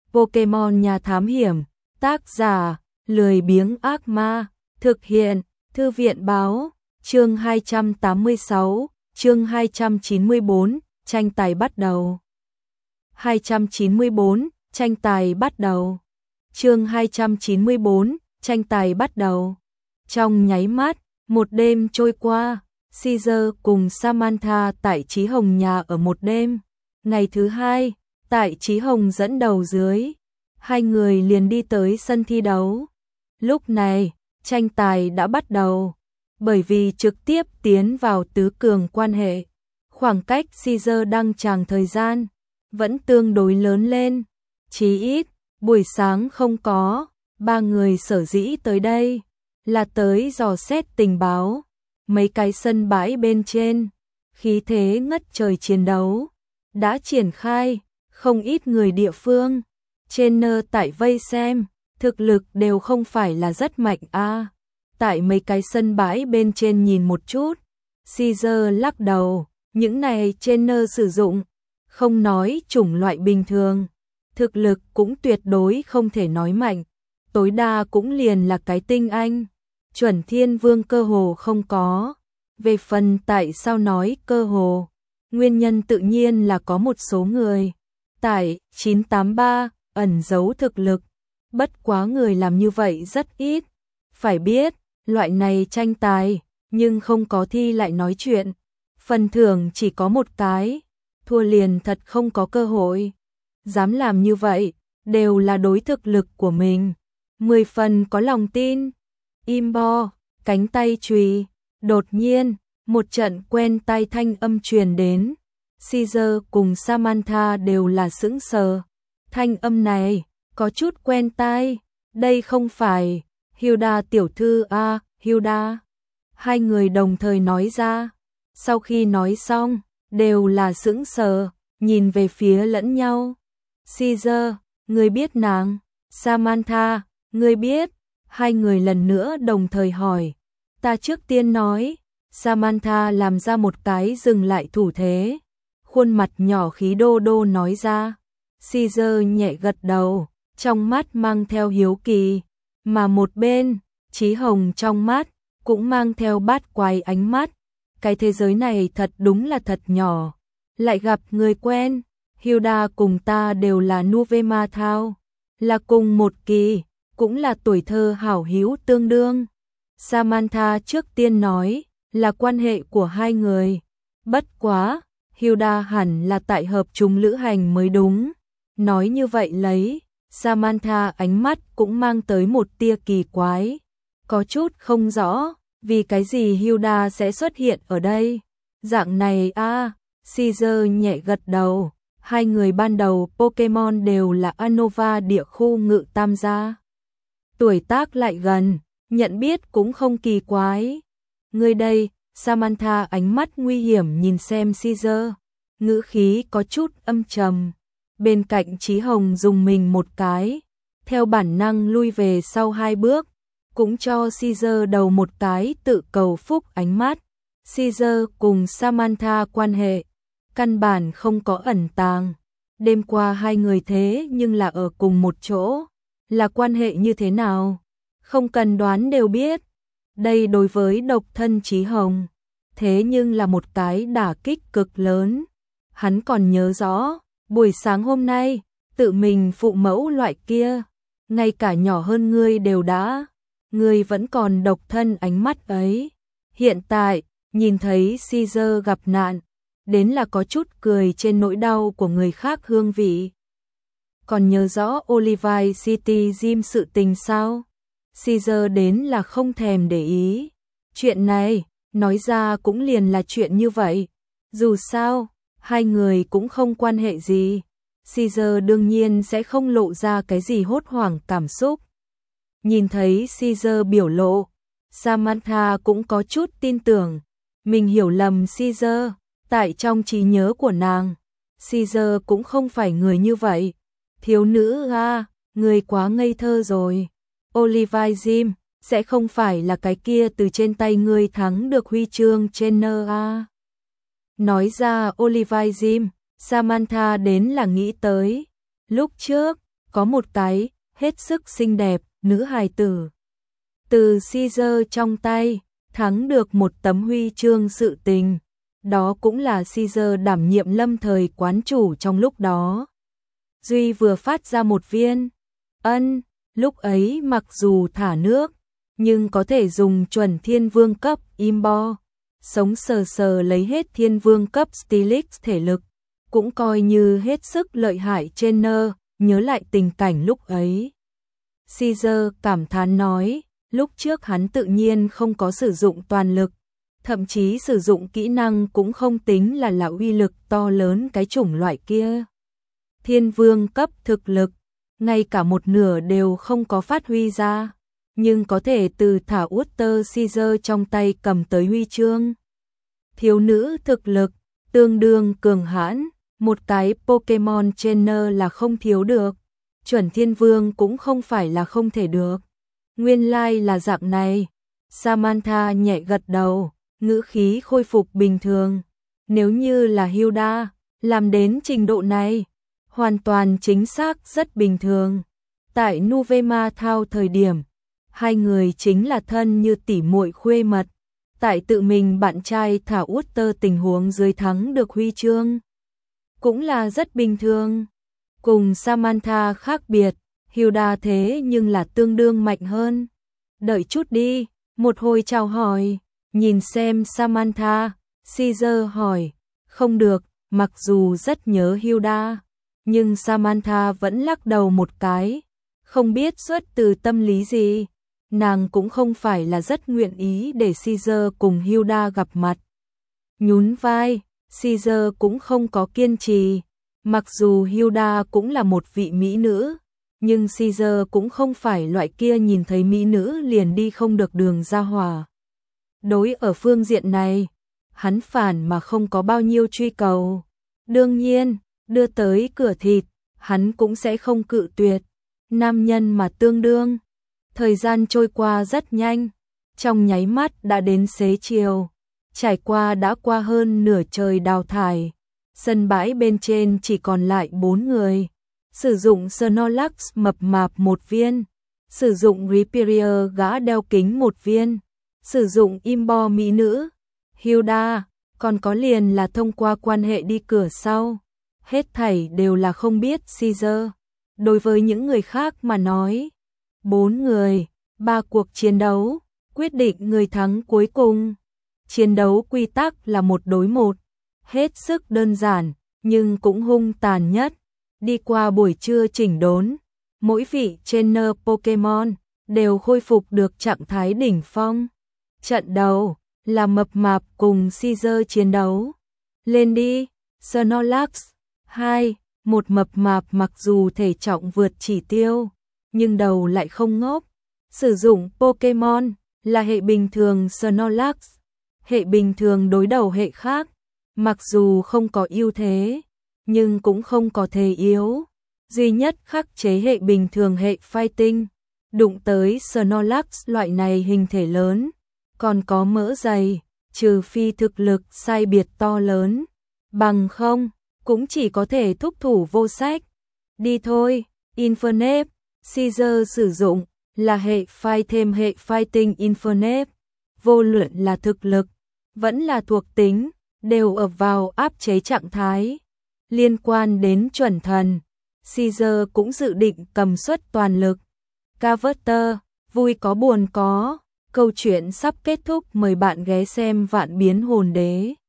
Pokemon Nhà Thám Hiểm, tác giả, lười biếng ác ma, thực hiện, Thư viện báo, chương 286, chương 294, tranh tài bắt đầu. 294, tranh tài bắt đầu. Chương 294, tranh tài bắt đầu. Trong nháy mắt, một đêm trôi qua, Caesar cùng Samantha tại Chí Hồng nhà ở một đêm. Ngày thứ hai, tại Chí Hồng dẫn đầu dưới, hai người liền đi tới sân thi đấu. Lúc này, tranh tài đã bắt đầu, bởi vì trực tiếp tiến vào tứ cường quan hệ. Khoảng cách Caesar đăng tràng thời gian vẫn tương đối lớn lên, chí ít buổi sáng không có. Ba người sở dĩ tới đây là tới dò xét tình báo. Mấy cái sân bãi bên trên, khí thế ngất trời chiến đấu đã triển khai, không ít người địa phương trainer tại vây xem, thực lực đều không phải là rất mạnh a. Tại mấy cái sân bãi bên trên nhìn một chút, Caesar lắc đầu, những này trainer sử dụng, không nói chủng loại bình thường, thực lực cũng tuyệt đối không thể nói mạnh, tối đa cũng liền là cái tinh anh, chuẩn thiên vương cơ hồ không có. Về phần tại sao nói cơ hồ, nguyên nhân tự nhiên là có một số người tại 983 ẩn giấu thực lực, bất quá người làm như vậy rất ít. Phải biết, loại này tranh tài, nhưng không có thi lại nói chuyện, phần thưởng chỉ có một cái, thua liền thật không có cơ hội. Dám làm như vậy, đều là đối thực lực của mình 10 phần có lòng tin. Imbo, cánh tay chùy. Đột nhiên, một trận quen tai thanh âm truyền đến. Caesar cùng Samantha đều là sững sờ. Thanh âm này, có chút quen tai. Đây không phải Hilda tiểu thư a, Hilda. Hai người đồng thời nói ra. Sau khi nói xong, đều là sững sờ, nhìn về phía lẫn nhau. Caesar, ngươi biết nàng? Samantha, ngươi biết? Hai người lần nữa đồng thời hỏi. Ta trước tiên nói. Samantha làm ra một cái dừng lại thủ thế, khuôn mặt nhỏ khí đô đô nói ra. Caesar nhẹ gật đầu, trong mắt mang theo hiếu kỳ, mà một bên, Chí Hồng trong mắt cũng mang theo bát quái ánh mắt. Cái thế giới này thật đúng là thật nhỏ, lại gặp người quen. Hilda cùng ta đều là Nuvema Thao, là cùng một kỳ, cũng là tuổi thơ hảo hữu tương đương. Samantha trước tiên nói là quan hệ của hai người. Bất quá, Hilda hẳn là tại hợp chúng lữ hành mới đúng. Nói như vậy lấy, Samantha ánh mắt cũng mang tới một tia kỳ quái. Có chút không rõ, vì cái gì Hilda sẽ xuất hiện ở đây. Dạng này a. Caesar nhẹ gật đầu. Hai người ban đầu Pokemon đều là Unova địa khu ngự tam gia. Tuổi tác lại gần, nhận biết cũng không kỳ quái. Người đây, Samantha ánh mắt nguy hiểm nhìn xem Caesar, ngữ khí có chút âm trầm. Bên cạnh Chí Hồng dùng mình một cái, theo bản năng lui về sau hai bước, cũng cho Caesar đầu một cái tự cầu phúc ánh mắt. Caesar cùng Samantha quan hệ, căn bản không có ẩn tàng. Đêm qua hai người thế nhưng là ở cùng một chỗ, là quan hệ như thế nào? Không cần đoán đều biết. Đây đối với độc thân Chí Hồng, thế nhưng là một cái đả kích cực lớn. Hắn còn nhớ rõ, buổi sáng hôm nay, tự mình phụ mẫu loại kia, ngay cả nhỏ hơn ngươi đều đã, ngươi vẫn còn độc thân ánh mắt ấy. Hiện tại, nhìn thấy Caesar gặp nạn, đến là có chút cười trên nỗi đau của người khác hương vị. Còn nhớ rõ Olivine City Gym sự tình sao? Caesar đến là không thèm để ý. Chuyện này, nói ra cũng liền là chuyện như vậy. Dù sao, hai người cũng không quan hệ gì. Caesar đương nhiên sẽ không lộ ra cái gì hốt hoảng cảm xúc. Nhìn thấy Caesar biểu lộ, Samantha cũng có chút tin tưởng. Mình hiểu lầm Caesar, tại trong trí nhớ của nàng, Caesar cũng không phải người như vậy. Thiếu nữ a, người quá ngây thơ rồi. Olivine Jim sẽ không phải là cái kia từ trên tay ngươi thắng được huy chương trainer a. Nói ra Olivine Jim, Samantha đến là nghĩ tới. Lúc trước, có một cái hết sức xinh đẹp nữ hài tử từ Caesar trong tay thắng được một tấm huy chương sự tình. Đó cũng là Caesar đảm nhiệm lâm thời quán chủ trong lúc đó. Duy vừa phát ra một viên. Lúc ấy mặc dù thả nước, nhưng có thể dùng chuẩn thiên vương cấp imbo, sống sờ sờ lấy hết thiên vương cấp Stilix thể lực, cũng coi như hết sức lợi hại trên nơ. Nhớ lại tình cảnh lúc ấy, Caesar cảm thán nói, lúc trước hắn tự nhiên không có sử dụng toàn lực, thậm chí sử dụng kỹ năng cũng không tính là uy lực to lớn cái chủng loại kia. Thiên vương cấp thực lực, ngay cả một nửa đều không có phát huy ra, nhưng có thể từ thả Utter Caesar trong tay cầm tới huy chương. Thiếu nữ thực lực, tương đương cường hãn, một cái Pokemon Trainer là không thiếu được, chuẩn thiên vương cũng không phải là không thể được. Nguyên lai là dạng này. Samantha nhẹ gật đầu, ngữ khí khôi phục bình thường. Nếu như là Hilda, làm đến trình độ này, hoàn toàn chính xác rất bình thường. Tại Nuvema Thao thời điểm, hai người chính là thân như tỉ muội khuê mật. Tại tự mình bạn trai thả Utter tình huống dưới thắng được huy chương, cũng là rất bình thường. Cùng Samantha khác biệt, Hilda thế nhưng là tương đương mạnh hơn. Đợi chút đi, một hồi chào hỏi, nhìn xem Samantha, Caesar hỏi, không được, mặc dù rất nhớ Hilda, nhưng Samantha vẫn lắc đầu một cái, không biết xuất từ tâm lý gì, nàng cũng không phải là rất nguyện ý để Caesar cùng Hilda gặp mặt. Nhún vai, Caesar cũng không có kiên trì, mặc dù Hilda cũng là một vị mỹ nữ, nhưng Caesar cũng không phải loại kia nhìn thấy mỹ nữ liền đi không được đường ra hỏa. Đối ở phương diện này, hắn phản mà không có bao nhiêu truy cầu. Đương nhiên, đưa tới cửa thịt, hắn cũng sẽ không cự tuyệt. Nam nhân mà tương đương. Thời gian trôi qua rất nhanh, trong nháy mắt đã đến xế chiều. Trải qua đã qua hơn nửa trời đào thải. Sân bãi bên trên chỉ còn lại 4 người. Sử dụng Snorlax mập mạp 1 viên. Sử dụng Rhyperior gã đeo kính 1 viên. Sử dụng Imbo mỹ nữ, Hilda, còn có liền là thông qua quan hệ đi cửa sau. Hết thảy đều là không biết Caesar. Đối với những người khác mà nói, 4 người, 3 cuộc chiến đấu, quyết định người thắng cuối cùng. Chiến đấu quy tắc là 1 đối 1, hết sức đơn giản, nhưng cũng hung tàn nhất. Đi qua buổi trưa chỉnh đốn, mỗi vị trainer Pokemon đều khôi phục được trạng thái đỉnh phong. Trận đầu là mập mạp cùng Caesar chiến đấu. Lên đi, Snorlax. 2, một mập mạp mặc dù thể trọng vượt chỉ tiêu, nhưng đầu lại không ngốc. Sử dụng Pokemon là hệ bình thường Snorlax. Hệ bình thường đối đầu hệ khác, mặc dù không có ưu thế, nhưng cũng không có thể yếu. Duy nhất khắc chế hệ bình thường hệ Fighting. Đụng tới Snorlax loại này hình thể lớn, còn có mỡ dày, trừ phi thực lực sai biệt to lớn, bằng không, cũng chỉ có thể thúc thủ vô sách. Đi thôi, Infernape, Caesar sử dụng, là hệ Fight thêm hệ Fighting Infernape, vô luận là thực lực, vẫn là thuộc tính, đều ở vào áp chế trạng thái. Liên quan đến chuẩn thần, Caesar cũng dự định cầm suất toàn lực. Carver, vui có buồn có. Câu chuyện sắp kết thúc, mời bạn ghé xem Vạn Biến Hồn Đế.